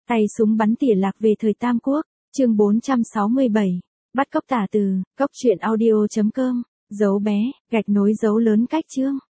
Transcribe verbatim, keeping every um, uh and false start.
Tay súng bắn tỉa lạc về thời Tam Quốc, chương bốn trăm sáu mươi bảy. Bắt cóc tả từ, cóc truyện audio chấm com, dấu bé, gạch nối dấu lớn cách chương.